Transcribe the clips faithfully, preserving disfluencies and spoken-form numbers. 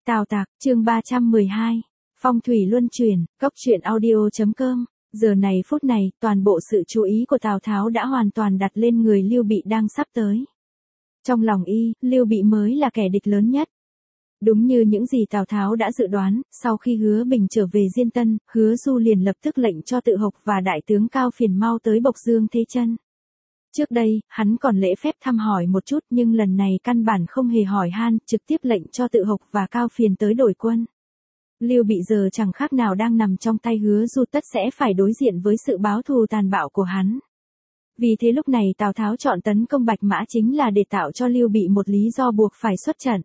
Tào Tạc, chương ba trăm mười hai. Phong thủy luân chuyển, cốc truyện audio chấm com. Giờ này phút này, toàn bộ sự chú ý của Tào Tháo đã hoàn toàn đặt lên người Lưu Bị đang sắp tới. Trong lòng y, Lưu Bị mới là kẻ địch lớn nhất. Đúng như những gì Tào Tháo đã dự đoán, sau khi Hứa Bình trở về Diên Tân, Hứa Du liền lập tức lệnh cho Tự Hộc và đại tướng Cao Phiền mau tới Bộc Dương thế chân. Trước đây, hắn còn lễ phép thăm hỏi một chút nhưng lần này căn bản không hề hỏi han, trực tiếp lệnh cho Tự Hộc và Cao Phiền tới đổi quân. Lưu Bị giờ chẳng khác nào đang nằm trong tay Hứa Du, tất sẽ phải đối diện với sự báo thù tàn bạo của hắn. Vì thế lúc này Tào Tháo chọn tấn công Bạch Mã chính là để tạo cho Lưu Bị một lý do buộc phải xuất trận.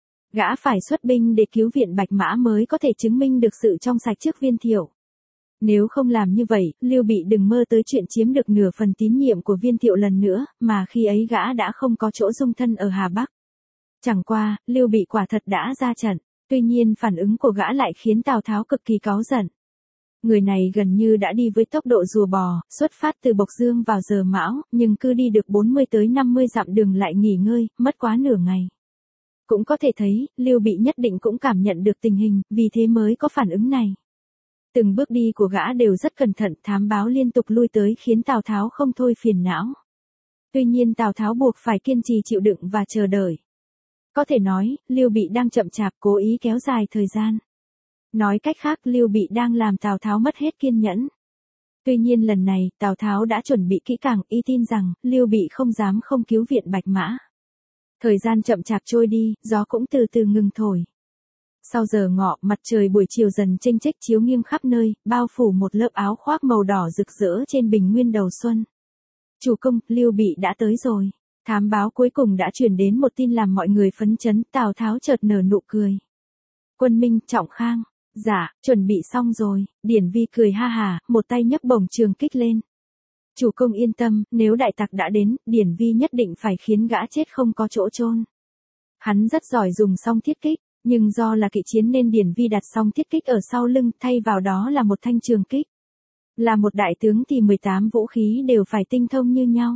Gã phải xuất binh để cứu viện Bạch Mã mới có thể chứng minh được sự trong sạch trước Viên Thiệu. Nếu không làm như vậy, Lưu Bị đừng mơ tới chuyện chiếm được nửa phần tín nhiệm của Viên Thiệu lần nữa, mà khi ấy gã đã không có chỗ dung thân ở Hà Bắc. Chẳng qua, Lưu Bị quả thật đã ra trận, tuy nhiên phản ứng của gã lại khiến Tào Tháo cực kỳ cáu giận. Người này gần như đã đi với tốc độ rùa bò, xuất phát từ Bộc Dương vào giờ mão, nhưng cứ đi được bốn mươi tới năm mươi dặm đường lại nghỉ ngơi, mất quá nửa ngày. Cũng có thể thấy, Lưu Bị nhất định cũng cảm nhận được tình hình, vì thế mới có phản ứng này. Từng bước đi của gã đều rất cẩn thận, thám báo liên tục lui tới khiến Tào Tháo không thôi phiền não. Tuy nhiên Tào Tháo buộc phải kiên trì chịu đựng và chờ đợi. Có thể nói, Lưu Bị đang chậm chạp cố ý kéo dài thời gian. Nói cách khác, Lưu Bị đang làm Tào Tháo mất hết kiên nhẫn. Tuy nhiên lần này, Tào Tháo đã chuẩn bị kỹ càng, y tin rằng, Lưu Bị không dám không cứu viện Bạch Mã. Thời gian chậm chạp trôi đi, gió cũng từ từ ngừng thổi. Sau giờ ngọ, mặt trời buổi chiều dần chênh chếch chiếu nghiêng khắp nơi, bao phủ một lớp áo khoác màu đỏ rực rỡ trên bình nguyên đầu xuân. Chủ công, Lưu Bị đã tới rồi. Thám báo cuối cùng đã truyền đến một tin làm mọi người phấn chấn, Tào Tháo chợt nở nụ cười. Quân Minh, Trọng Khang. Dạ, chuẩn bị xong rồi. Điển Vi cười ha hà, một tay nhấc bổng trường kích lên. Chủ công yên tâm, nếu đại tặc đã đến, Điển Vi nhất định phải khiến gã chết không có chỗ chôn. Hắn rất giỏi dùng song thiết kích, nhưng do là kỵ chiến nên Điển Vi đặt song thiết kích ở sau lưng, thay vào đó là một thanh trường kích. Là một đại tướng thì mười tám vũ khí đều phải tinh thông như nhau.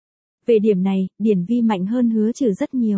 Về điểm này, Điển Vi mạnh hơn Hứa Trừ rất nhiều.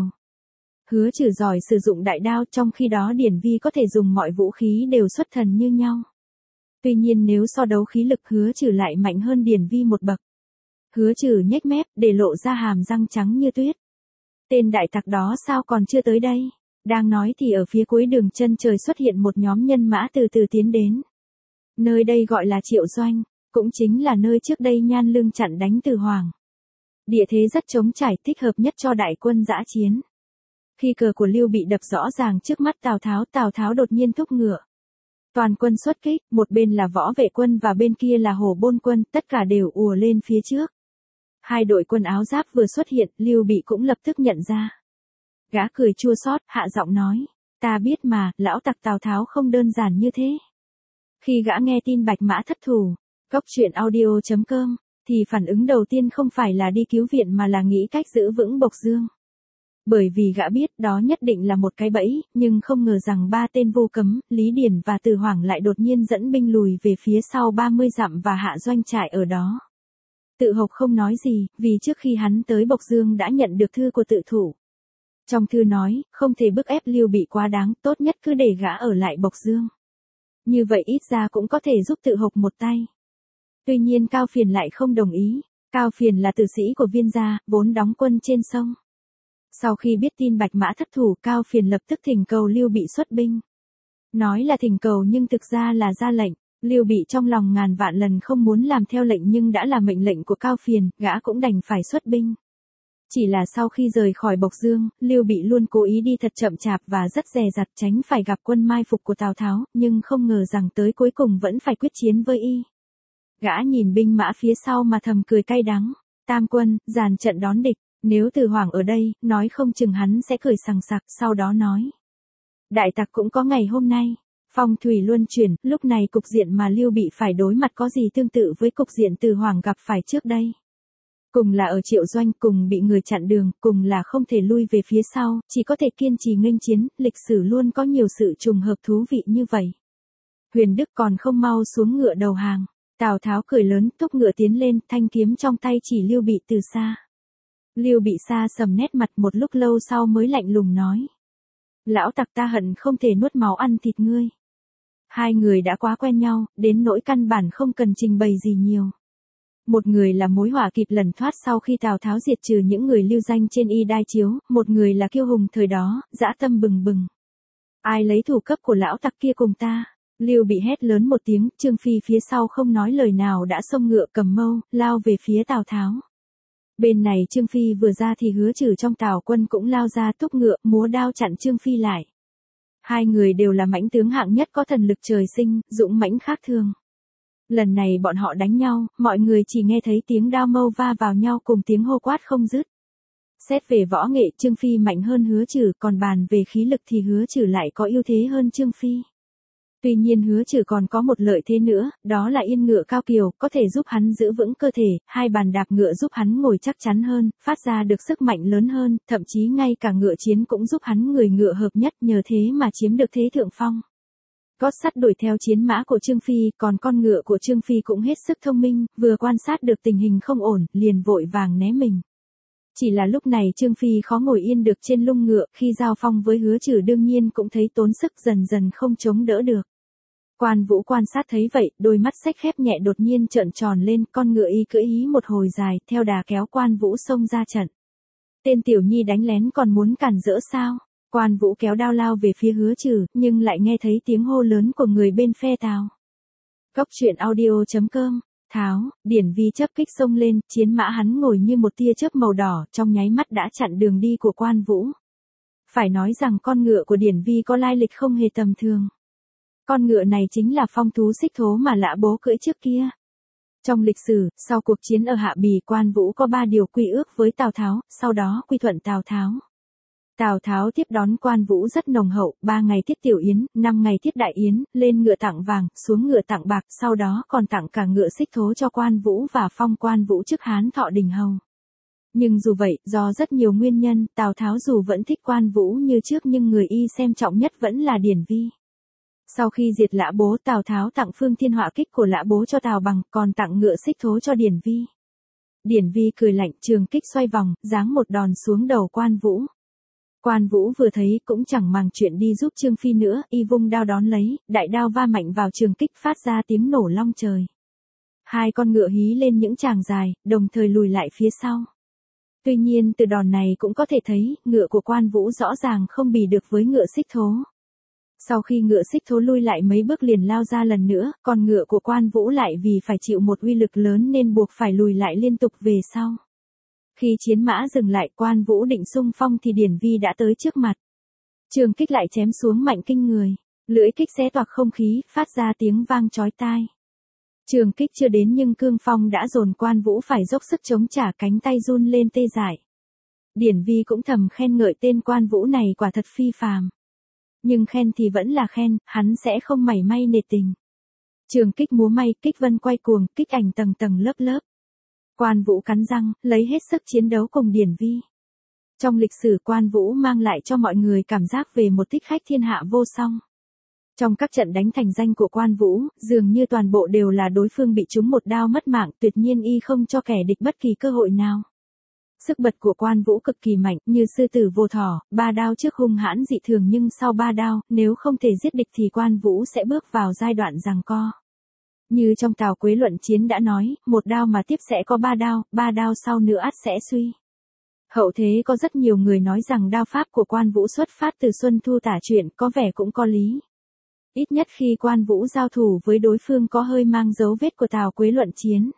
Hứa Trừ giỏi sử dụng đại đao, trong khi đó Điển Vi có thể dùng mọi vũ khí đều xuất thần như nhau. Tuy nhiên nếu so đấu khí lực, Hứa Trừ lại mạnh hơn Điển Vi một bậc. Hứa Trừ nhếch mép, để lộ ra hàm răng trắng như tuyết. Tên đại tặc đó sao còn chưa tới đây? Đang nói thì ở phía cuối đường chân trời xuất hiện một nhóm nhân mã từ từ tiến đến. Nơi đây gọi là Triệu Doanh, cũng chính là nơi trước đây Nhan Lương chặn đánh Từ Hoàng. Địa thế rất trống trải, thích hợp nhất cho đại quân dã chiến. Khi cờ của Lưu Bị đập rõ ràng trước mắt Tào Tháo, Tào Tháo đột nhiên thúc ngựa. Toàn quân xuất kích, một bên là võ vệ quân và bên kia là Hổ Bôn quân, tất cả đều ùa lên phía trước. Hai đội quân áo giáp vừa xuất hiện, Lưu Bị cũng lập tức nhận ra. Gã cười chua xót, hạ giọng nói, ta biết mà, lão tặc Tào Tháo không đơn giản như thế. Khi gã nghe tin Bạch Mã thất thủ, cốc truyện audio chấm com, thì phản ứng đầu tiên không phải là đi cứu viện mà là nghĩ cách giữ vững Bộc Dương. Bởi vì gã biết đó nhất định là một cái bẫy, nhưng không ngờ rằng ba tên Vô Cấm, Lý Điển và Từ Hoàng lại đột nhiên dẫn binh lùi về phía sau ba mươi dặm và hạ doanh trại ở đó. Tự Hộc không nói gì, vì trước khi hắn tới Bộc Dương đã nhận được thư của Tự Thủ. Trong thư nói, không thể bức ép Lưu Bị quá đáng, tốt nhất cứ để gã ở lại Bộc Dương. Như vậy ít ra cũng có thể giúp Tự Hộc một tay. Tuy nhiên Cao Phiền lại không đồng ý. Cao Phiền là tử sĩ của Viên gia, vốn đóng quân trên sông. Sau khi biết tin Bạch Mã thất thủ, Cao Phiền lập tức thỉnh cầu Lưu Bị xuất binh. Nói là thỉnh cầu nhưng thực ra là ra lệnh. Lưu Bị trong lòng ngàn vạn lần không muốn làm theo lệnh nhưng đã là mệnh lệnh của Cao Phiền, gã cũng đành phải xuất binh. Chỉ là sau khi rời khỏi Bộc Dương, Lưu Bị luôn cố ý đi thật chậm chạp và rất dè dặt tránh phải gặp quân mai phục của Tào Tháo, nhưng không ngờ rằng tới cuối cùng vẫn phải quyết chiến với y. Gã nhìn binh mã phía sau mà thầm cười cay đắng. Tam quân, dàn trận đón địch, nếu Từ Hoàng ở đây, nói không chừng hắn sẽ cười sằng sặc, sau đó nói. Đại tặc cũng có ngày hôm nay. Phong thủy luân chuyển, lúc này cục diện mà Lưu Bị phải đối mặt có gì tương tự với cục diện Từ Hoàng gặp phải trước đây. Cùng là ở Triệu Doanh, cùng bị người chặn đường, cùng là không thể lui về phía sau, chỉ có thể kiên trì nghênh chiến, lịch sử luôn có nhiều sự trùng hợp thú vị như vậy. Huyền Đức còn không mau xuống ngựa đầu hàng. Tào Tháo cười lớn, thúc ngựa tiến lên, thanh kiếm trong tay chỉ Lưu Bị từ xa. Lưu Bị xa sầm nét mặt, một lúc lâu sau mới lạnh lùng nói. Lão tặc ta hận không thể nuốt máu ăn thịt ngươi. Hai người đã quá quen nhau, đến nỗi căn bản không cần trình bày gì nhiều. Một người là mối họa kịp lần thoát sau khi Tào Tháo diệt trừ những người lưu danh trên y đai chiếu, một người là kiêu hùng thời đó, dã tâm bừng bừng. Ai lấy thủ cấp của lão tặc kia cùng ta? Lưu Bị hét lớn một tiếng, Trương Phi phía sau không nói lời nào đã xông ngựa cầm mâu, lao về phía Tào Tháo. Bên này Trương Phi vừa ra thì Hứa Trừ trong Tào quân cũng lao ra túc ngựa, múa đao chặn Trương Phi lại. Hai người đều là mãnh tướng hạng nhất có thần lực trời sinh, dũng mãnh khác thường. Lần này bọn họ đánh nhau, mọi người chỉ nghe thấy tiếng đao mâu va vào nhau cùng tiếng hô quát không dứt. Xét về võ nghệ, Trương Phi mạnh hơn Hứa Trừ, còn bàn về khí lực thì Hứa Trừ lại có ưu thế hơn Trương Phi. Tuy nhiên Hứa Trừ còn có một lợi thế nữa, đó là yên ngựa cao kiều, có thể giúp hắn giữ vững cơ thể, hai bàn đạp ngựa giúp hắn ngồi chắc chắn hơn, phát ra được sức mạnh lớn hơn, thậm chí ngay cả ngựa chiến cũng giúp hắn người ngựa hợp nhất, nhờ thế mà chiếm được thế thượng phong. Gót sắt đuổi theo chiến mã của Trương Phi, còn con ngựa của Trương Phi cũng hết sức thông minh, vừa quan sát được tình hình không ổn, liền vội vàng né mình. Chỉ là lúc này Trương Phi khó ngồi yên được trên lưng ngựa, khi giao phong với Hứa Trừ đương nhiên cũng thấy tốn sức, dần dần không chống đỡ được. Quan Vũ quan sát thấy vậy, đôi mắt xếch khép nhẹ đột nhiên trợn tròn lên, con ngựa y cưỡi hí một hồi dài, theo đà kéo Quan Vũ xông ra trận. Tên tiểu nhi đánh lén còn muốn cản rỡ sao? Quan Vũ kéo đao lao về phía Hứa Trừ, nhưng lại nghe thấy tiếng hô lớn của người bên phe Tào. Cốc truyện audio chấm com. Tháo, Điển Vi chớp kích xông lên, chiến mã hắn ngồi như một tia chớp màu đỏ, trong nháy mắt đã chặn đường đi của Quan Vũ. Phải nói rằng con ngựa của Điển Vi có lai lịch không hề tầm thường. Con ngựa này chính là phong thú xích thố mà Lã Bố cưỡi trước kia. Trong lịch sử, sau cuộc chiến ở Hạ Bì, Quan Vũ có ba điều quy ước với Tào Tháo, sau đó quy thuận Tào Tháo. Tào Tháo tiếp đón Quan Vũ rất nồng hậu, ba ngày tiết tiểu yến, năm ngày tiết đại yến, lên ngựa tặng vàng, xuống ngựa tặng bạc, sau đó còn tặng cả ngựa xích thố cho Quan Vũ và phong Quan Vũ chức Hán Thọ Đình Hầu. Nhưng dù vậy, do rất nhiều nguyên nhân, Tào Tháo dù vẫn thích Quan Vũ như trước nhưng người y xem trọng nhất vẫn là Điển Vi. Sau khi diệt Lã Bố, Tào Tháo tặng Phương Thiên Họa Kích của Lã Bố cho Tào Bằng, còn tặng ngựa xích thố cho Điển Vi. Điển Vi cười lạnh, trường kích xoay vòng, giáng một đòn xuống đầu Quan Vũ. Quan Vũ vừa thấy cũng chẳng màng chuyện đi giúp Trương Phi nữa, y vung đao đón lấy, đại đao va mạnh vào trường kích phát ra tiếng nổ long trời. Hai con ngựa hí lên những tràng dài, đồng thời lùi lại phía sau. Tuy nhiên từ đòn này cũng có thể thấy, ngựa của Quan Vũ rõ ràng không bì được với ngựa xích thố. Sau khi ngựa xích thố lui lại mấy bước liền lao ra lần nữa, còn ngựa của Quan Vũ lại vì phải chịu một uy lực lớn nên buộc phải lùi lại liên tục về sau. Khi chiến mã dừng lại, Quan Vũ định xung phong thì Điển Vi đã tới trước mặt. Trường kích lại chém xuống mạnh kinh người, lưỡi kích xé toạc không khí, phát ra tiếng vang chói tai. Trường kích chưa đến nhưng cương phong đã dồn Quan Vũ phải dốc sức chống trả, cánh tay run lên tê dại. Điển Vi cũng thầm khen ngợi tên Quan Vũ này quả thật phi phàm. Nhưng khen thì vẫn là khen, hắn sẽ không mảy may nể tình. Trường kích múa may, kích vân quay cuồng, kích ảnh tầng tầng lớp lớp. Quan Vũ cắn răng, lấy hết sức chiến đấu cùng Điển Vi. Trong lịch sử Quan Vũ mang lại cho mọi người cảm giác về một thích khách thiên hạ vô song. Trong các trận đánh thành danh của Quan Vũ, dường như toàn bộ đều là đối phương bị trúng một đao mất mạng, tuyệt nhiên y không cho kẻ địch bất kỳ cơ hội nào. Sức bật của Quan Vũ cực kỳ mạnh, như sư tử vô thỏ, ba đao trước hung hãn dị thường nhưng sau ba đao, nếu không thể giết địch thì Quan Vũ sẽ bước vào giai đoạn giằng co. Như trong Tào Quế luận chiến đã nói, một đao mà tiếp sẽ có ba đao, ba đao sau nữa ắt sẽ suy. Hậu thế có rất nhiều người nói rằng đao pháp của Quan Vũ xuất phát từ Xuân Thu Tả Truyện, có vẻ cũng có lý. Ít nhất khi Quan Vũ giao thủ với đối phương có hơi mang dấu vết của Tào Quế luận chiến.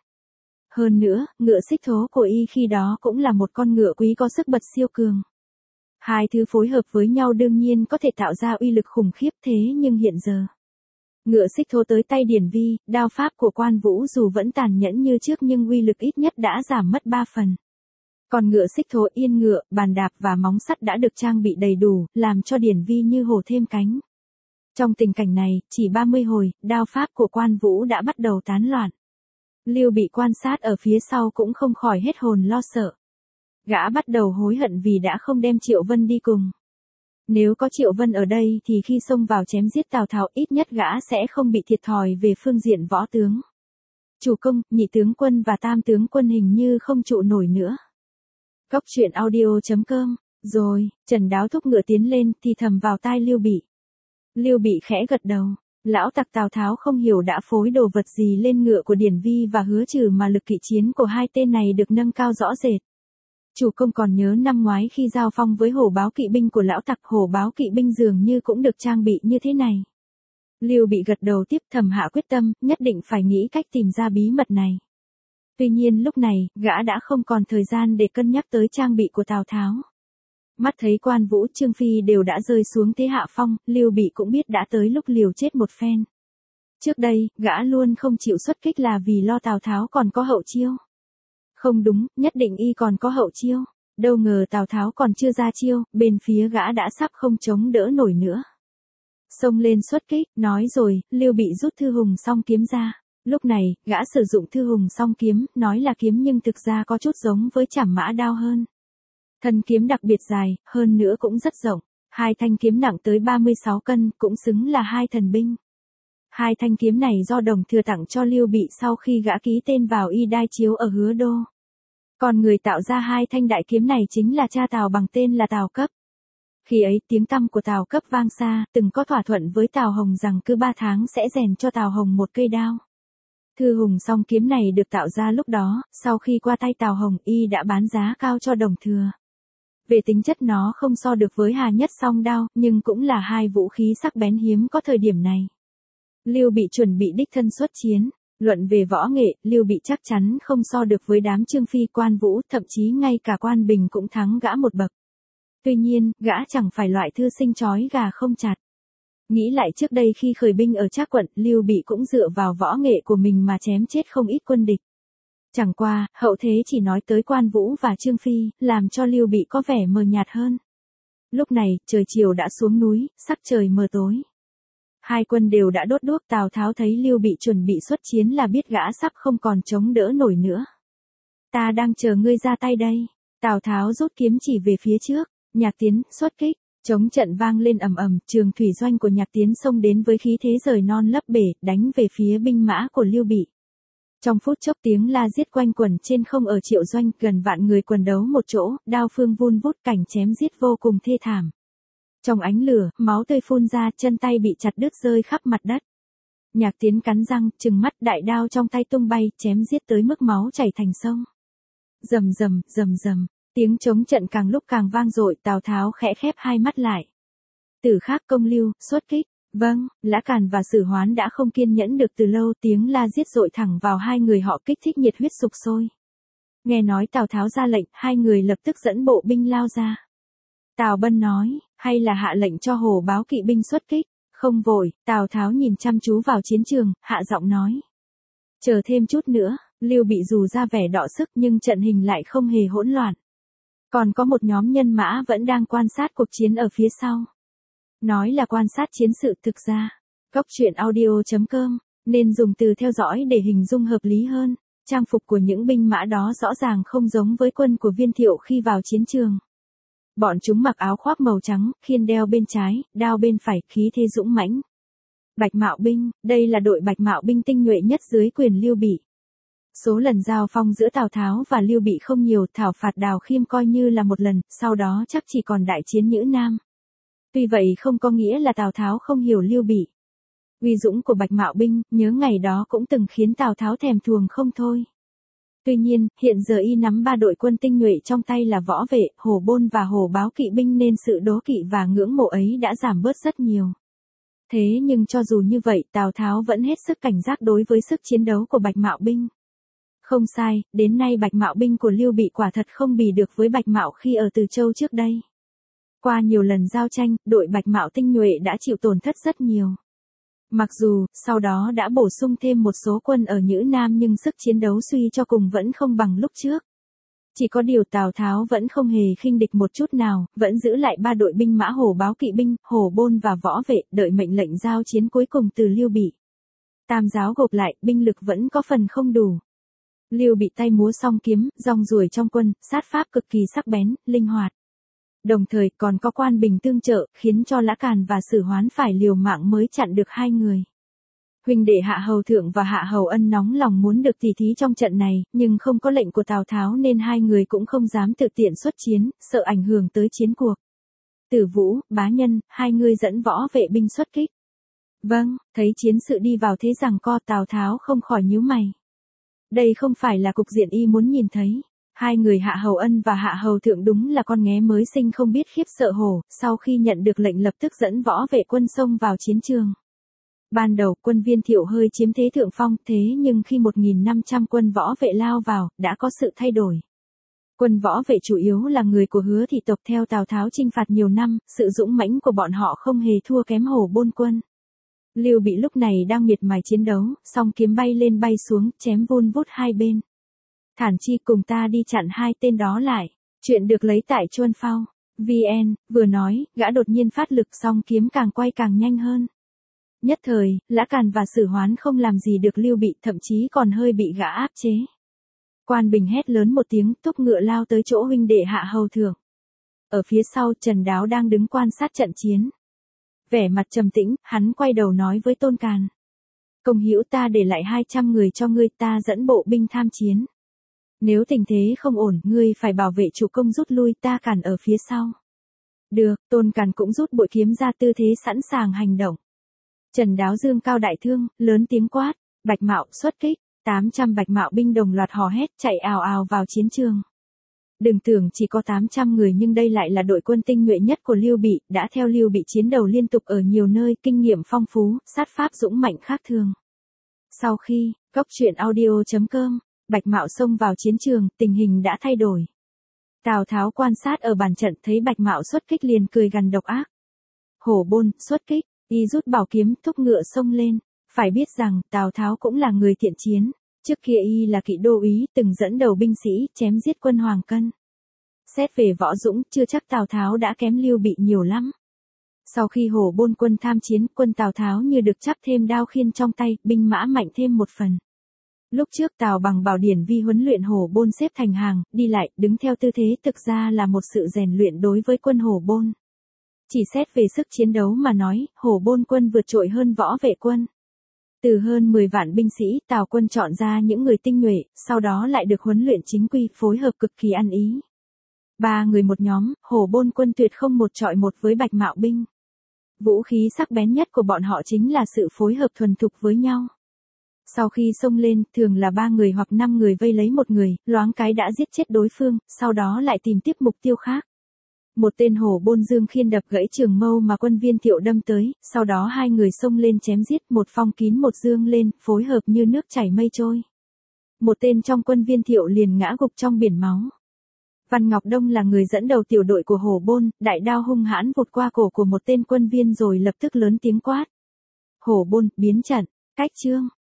Hơn nữa, ngựa xích thố của y khi đó cũng là một con ngựa quý có sức bật siêu cường. Hai thứ phối hợp với nhau đương nhiên có thể tạo ra uy lực khủng khiếp, thế nhưng hiện giờ, ngựa xích thố tới tay Điển Vi, đao pháp của Quan Vũ dù vẫn tàn nhẫn như trước nhưng uy lực ít nhất đã giảm mất ba phần. Còn ngựa xích thố yên ngựa, bàn đạp và móng sắt đã được trang bị đầy đủ, làm cho Điển Vi như hổ thêm cánh. Trong tình cảnh này, chỉ ba mươi hồi, đao pháp của Quan Vũ đã bắt đầu tán loạn. Lưu Bị quan sát ở phía sau cũng không khỏi hết hồn lo sợ. Gã bắt đầu hối hận vì đã không đem Triệu Vân đi cùng. Nếu có Triệu Vân ở đây thì khi xông vào chém giết Tào Tháo ít nhất gã sẽ không bị thiệt thòi về phương diện võ tướng. Chủ công, nhị tướng quân và tam tướng quân hình như không trụ nổi nữa. Cốc truyện audio chấm com Rồi, Trần Đáo thúc ngựa tiến lên thì thầm vào tai Lưu Bị. Lưu Bị khẽ gật đầu, lão tặc Tào Tháo không hiểu đã phối đồ vật gì lên ngựa của Điển Vi và Hứa Trừ mà lực kỵ chiến của hai tên này được nâng cao rõ rệt. Chủ công còn nhớ năm ngoái khi giao phong với hổ báo kỵ binh của lão tặc, hổ báo kỵ binh dường như cũng được trang bị như thế này. Lưu Bị gật đầu tiếp, thầm hạ quyết tâm, nhất định phải nghĩ cách tìm ra bí mật này. Tuy nhiên lúc này, gã đã không còn thời gian để cân nhắc tới trang bị của Tào Tháo. Mắt thấy Quan Vũ, Trương Phi đều đã rơi xuống thế hạ phong, Lưu Bị cũng biết đã tới lúc liều chết một phen. Trước đây, gã luôn không chịu xuất kích là vì lo Tào Tháo còn có hậu chiêu. Không đúng, nhất định y còn có hậu chiêu. Đâu ngờ Tào Tháo còn chưa ra chiêu, bên phía gã đã sắp không chống đỡ nổi nữa. Xông lên xuất kích, nói rồi, Lưu Bị rút Thư Hùng song kiếm ra. Lúc này, gã sử dụng Thư Hùng song kiếm, nói là kiếm nhưng thực ra có chút giống với Trảm Mã Đao hơn. Thân kiếm đặc biệt dài, hơn nữa cũng rất rộng. Hai thanh kiếm nặng tới ba mươi sáu cân, cũng xứng là hai thần binh. Hai thanh kiếm này do Đồng Thừa tặng cho Lưu Bị sau khi gã ký tên vào y đai chiếu ở Hứa Đô. Còn người tạo ra hai thanh đại kiếm này chính là cha Tào bằng tên là Tào Cấp. Khi ấy tiếng tăm của Tào Cấp vang xa, từng có thỏa thuận với Tào Hồng rằng cứ ba tháng sẽ rèn cho Tào Hồng một cây đao. Thư Hùng song kiếm này được tạo ra lúc đó, sau khi qua tay Tào Hồng y đã bán giá cao cho Đồng Thừa. Về tính chất nó không so được với Hà Nhất song đao, nhưng cũng là hai vũ khí sắc bén hiếm có thời điểm này. Lưu Bị chuẩn bị đích thân xuất chiến. Luận về võ nghệ, Lưu Bị chắc chắn không so được với đám Trương Phi, Quan Vũ, thậm chí ngay cả Quan Bình cũng thắng gã một bậc. Tuy nhiên, gã chẳng phải loại thư sinh chói gà không chặt. Nghĩ lại trước đây khi khởi binh ở Trác quận, Lưu Bị cũng dựa vào võ nghệ của mình mà chém chết không ít quân địch. Chẳng qua, hậu thế chỉ nói tới Quan Vũ và Trương Phi, làm cho Lưu Bị có vẻ mờ nhạt hơn. Lúc này, trời chiều đã xuống núi, sắc trời mờ tối. Hai quân đều đã đốt đuốc, Tào Tháo thấy Lưu Bị chuẩn bị xuất chiến là biết gã sắp không còn chống đỡ nổi nữa. Ta đang chờ ngươi ra tay đây. Tào Tháo rút kiếm chỉ về phía trước, Nhạc Tiến, xuất kích, chống trận vang lên ầm ầm, trường thủy doanh của Nhạc Tiến xông đến với khí thế rời non lấp bể, đánh về phía binh mã của Lưu Bị. Trong phút chốc tiếng la giết quanh quẩn trên không ở Triệu Doanh, gần vạn người quần đấu một chỗ, đao phương vun vút, cảnh chém giết vô cùng thê thảm. Trong ánh lửa, máu tươi phun ra, chân tay bị chặt đứt rơi khắp mặt đất. Nhạc Tiến cắn răng, trừng mắt, đại đao trong tay tung bay, chém giết tới mức máu chảy thành sông. Rầm rầm, rầm rầm, tiếng chống trận càng lúc càng vang dội, Tào Tháo khẽ khép hai mắt lại. Tử Khắc, Công Lưu, xuất kích. Vâng, Lã Càn và Sử Hoán đã không kiên nhẫn được từ lâu, tiếng la giết dội thẳng vào hai người họ kích thích nhiệt huyết sục sôi. Nghe nói Tào Tháo ra lệnh, hai người lập tức dẫn bộ binh lao ra. Tào Bân nói, hay là hạ lệnh cho hổ báo kỵ binh xuất kích? Không vội, Tào Tháo nhìn chăm chú vào chiến trường, hạ giọng nói. Chờ thêm chút nữa, Lưu Bị dù ra vẻ đọ sức nhưng trận hình lại không hề hỗn loạn. Còn có một nhóm nhân mã vẫn đang quan sát cuộc chiến ở phía sau. Nói là quan sát chiến sự, thực ra, Góc truyện audio chấm com, nên dùng từ theo dõi để hình dung hợp lý hơn. Trang phục của những binh mã đó rõ ràng không giống với quân của Viên Thiệu khi vào chiến trường. Bọn chúng mặc áo khoác màu trắng, khiên đeo bên trái, đao bên phải, khí thế dũng mãnh. Bạch Mạo binh, đây là đội Bạch Mạo binh tinh nhuệ nhất dưới quyền Lưu Bị. Số lần giao phong giữa Tào Tháo và Lưu Bị không nhiều, thảo phạt Đào Khiêm coi như là một lần, sau đó chắc chỉ còn đại chiến Nhữ Nam. Tuy vậy không có nghĩa là Tào Tháo không hiểu Lưu Bị. Uy dũng của Bạch Mạo binh, nhớ ngày đó cũng từng khiến Tào Tháo thèm thuồng không thôi. Tuy nhiên, hiện giờ y nắm ba đội quân tinh nhuệ trong tay là Võ Vệ, Hổ Bôn và Hổ Báo kỵ binh nên sự đố kỵ và ngưỡng mộ ấy đã giảm bớt rất nhiều. Thế nhưng cho dù như vậy, Tào Tháo vẫn hết sức cảnh giác đối với sức chiến đấu của Bạch Mạo binh. Không sai, đến nay Bạch Mạo binh của Lưu Bị quả thật không bì được với Bạch Mạo khi ở Từ Châu trước đây. Qua nhiều lần giao tranh, đội Bạch Mạo tinh nhuệ đã chịu tổn thất rất nhiều. Mặc dù, sau đó đã bổ sung thêm một số quân ở Nhữ Nam nhưng sức chiến đấu suy cho cùng vẫn không bằng lúc trước. Chỉ có điều Tào Tháo vẫn không hề khinh địch một chút nào, vẫn giữ lại ba đội binh mã Hổ Báo kỵ binh, Hổ Bôn và Võ Vệ, đợi mệnh lệnh giao chiến cuối cùng từ Lưu Bị. Tam giáo gộp lại, binh lực vẫn có phần không đủ. Lưu Bị tay múa song kiếm, rong ruổi trong quân, sát pháp cực kỳ sắc bén, linh hoạt. Đồng thời còn có Quan Bình tương trợ, khiến cho Lã Càn và Sử Hoán phải liều mạng mới chặn được hai người. Huynh đệ Hạ Hầu Thượng và Hạ Hầu Ân nóng lòng muốn được tỉ thí trong trận này, nhưng không có lệnh của Tào Tháo nên hai người cũng không dám tự tiện xuất chiến, sợ ảnh hưởng tới chiến cuộc. Tử Vũ, Bá Nhân, hai người dẫn võ vệ binh xuất kích. Vâng, thấy chiến sự đi vào thế giằng co, Tào Tháo không khỏi nhíu mày. Đây không phải là cục diện y muốn nhìn thấy. Hai người Hạ Hầu Ân và Hạ Hầu Thượng đúng là con nghé mới sinh không biết khiếp sợ hổ, sau khi nhận được lệnh lập tức dẫn võ vệ quân xông vào chiến trường. Ban đầu quân Viên Thiệu hơi chiếm thế thượng phong, thế nhưng khi một nghìn năm trăm quân võ vệ lao vào, đã có sự thay đổi. Quân võ vệ chủ yếu là người của Hứa thị tộc theo Tào Tháo chinh phạt nhiều năm, sự dũng mãnh của bọn họ không hề thua kém Hổ Bôn quân. Lưu Bị lúc này đang miệt mài chiến đấu, song kiếm bay lên bay xuống, chém vun vút hai bên. Thản Chi, cùng ta đi chặn hai tên đó lại. Chuyện được lấy tại Chuân Phao. vê en, vừa nói, gã đột nhiên phát lực, song kiếm càng quay càng nhanh hơn. Nhất thời, Lã Càn và Sử Hoán không làm gì được Lưu Bị, thậm chí còn hơi bị gã áp chế. Quan Bình hét lớn một tiếng, thúc ngựa lao tới chỗ huynh đệ Hạ Hầu Thượng. Ở phía sau, Trần Đáo đang đứng quan sát trận chiến. Vẻ mặt trầm tĩnh, hắn quay đầu nói với Tôn Càn. Công hữu, ta để lại hai trăm người cho ngươi, ta dẫn bộ binh tham chiến. Nếu tình thế không ổn, ngươi phải bảo vệ chủ công rút lui, ta cản ở phía sau. Được, Tôn Càn cũng rút bội kiếm ra, tư thế sẵn sàng hành động. Trần Đáo dương cao đại thương, lớn tiếng quát, Bạch Mạo xuất kích. tám trăm Bạch Mạo binh đồng loạt hò hét, chạy ào ào vào chiến trường. Đừng tưởng chỉ có tám trăm người, nhưng đây lại là đội quân tinh nhuệ nhất của Lưu Bị, đã theo Lưu Bị chiến đấu liên tục ở nhiều nơi, kinh nghiệm phong phú, sát pháp dũng mạnh khác thường. Sau khi, Cốc truyện audio chấm com, Bạch Mạo xông vào chiến trường, tình hình đã thay đổi. Tào Tháo quan sát ở bàn trận, thấy Bạch Mạo xuất kích liền cười gằn độc ác. Hổ Bôn xuất kích, y rút bảo kiếm, thúc ngựa xông lên. Phải biết rằng, Tào Tháo cũng là người thiện chiến. Trước kia y là kỵ đô úy, từng dẫn đầu binh sĩ, chém giết quân Hoàng Cân. Xét về võ dũng, chưa chắc Tào Tháo đã kém Lưu Bị nhiều lắm. Sau khi Hổ Bôn quân tham chiến, quân Tào Tháo như được chắp thêm đao khiên trong tay, binh mã mạnh thêm một phần. Lúc trước Tào Bằng bảo Điển Vi huấn luyện Hổ Bôn xếp thành hàng, đi lại, đứng theo tư thế, thực ra là một sự rèn luyện đối với quân Hổ Bôn. Chỉ xét về sức chiến đấu mà nói, Hổ Bôn quân vượt trội hơn võ vệ quân. Từ hơn mười vạn binh sĩ, Tào quân chọn ra những người tinh nhuệ, sau đó lại được huấn luyện chính quy, phối hợp cực kỳ ăn ý. Ba người một nhóm, Hổ Bôn quân tuyệt không một chọi một với Bạch Mạo binh. Vũ khí sắc bén nhất của bọn họ chính là sự phối hợp thuần thục với nhau. Sau khi xông lên, thường là ba người hoặc năm người vây lấy một người, loáng cái đã giết chết đối phương, sau đó lại tìm tiếp mục tiêu khác. Một tên Hổ Bôn dương khiên đập gãy trường mâu mà quân Viên Thiệu đâm tới, sau đó hai người xông lên chém giết, một phong kín một dương lên, phối hợp như nước chảy mây trôi. Một tên trong quân Viên Thiệu liền ngã gục trong biển máu. Văn Ngọc Đông là người dẫn đầu tiểu đội của Hổ Bôn, đại đao hung hãn vụt qua cổ của một tên quân viên rồi lập tức lớn tiếng quát. Hổ Bôn, biến trận, cách chương.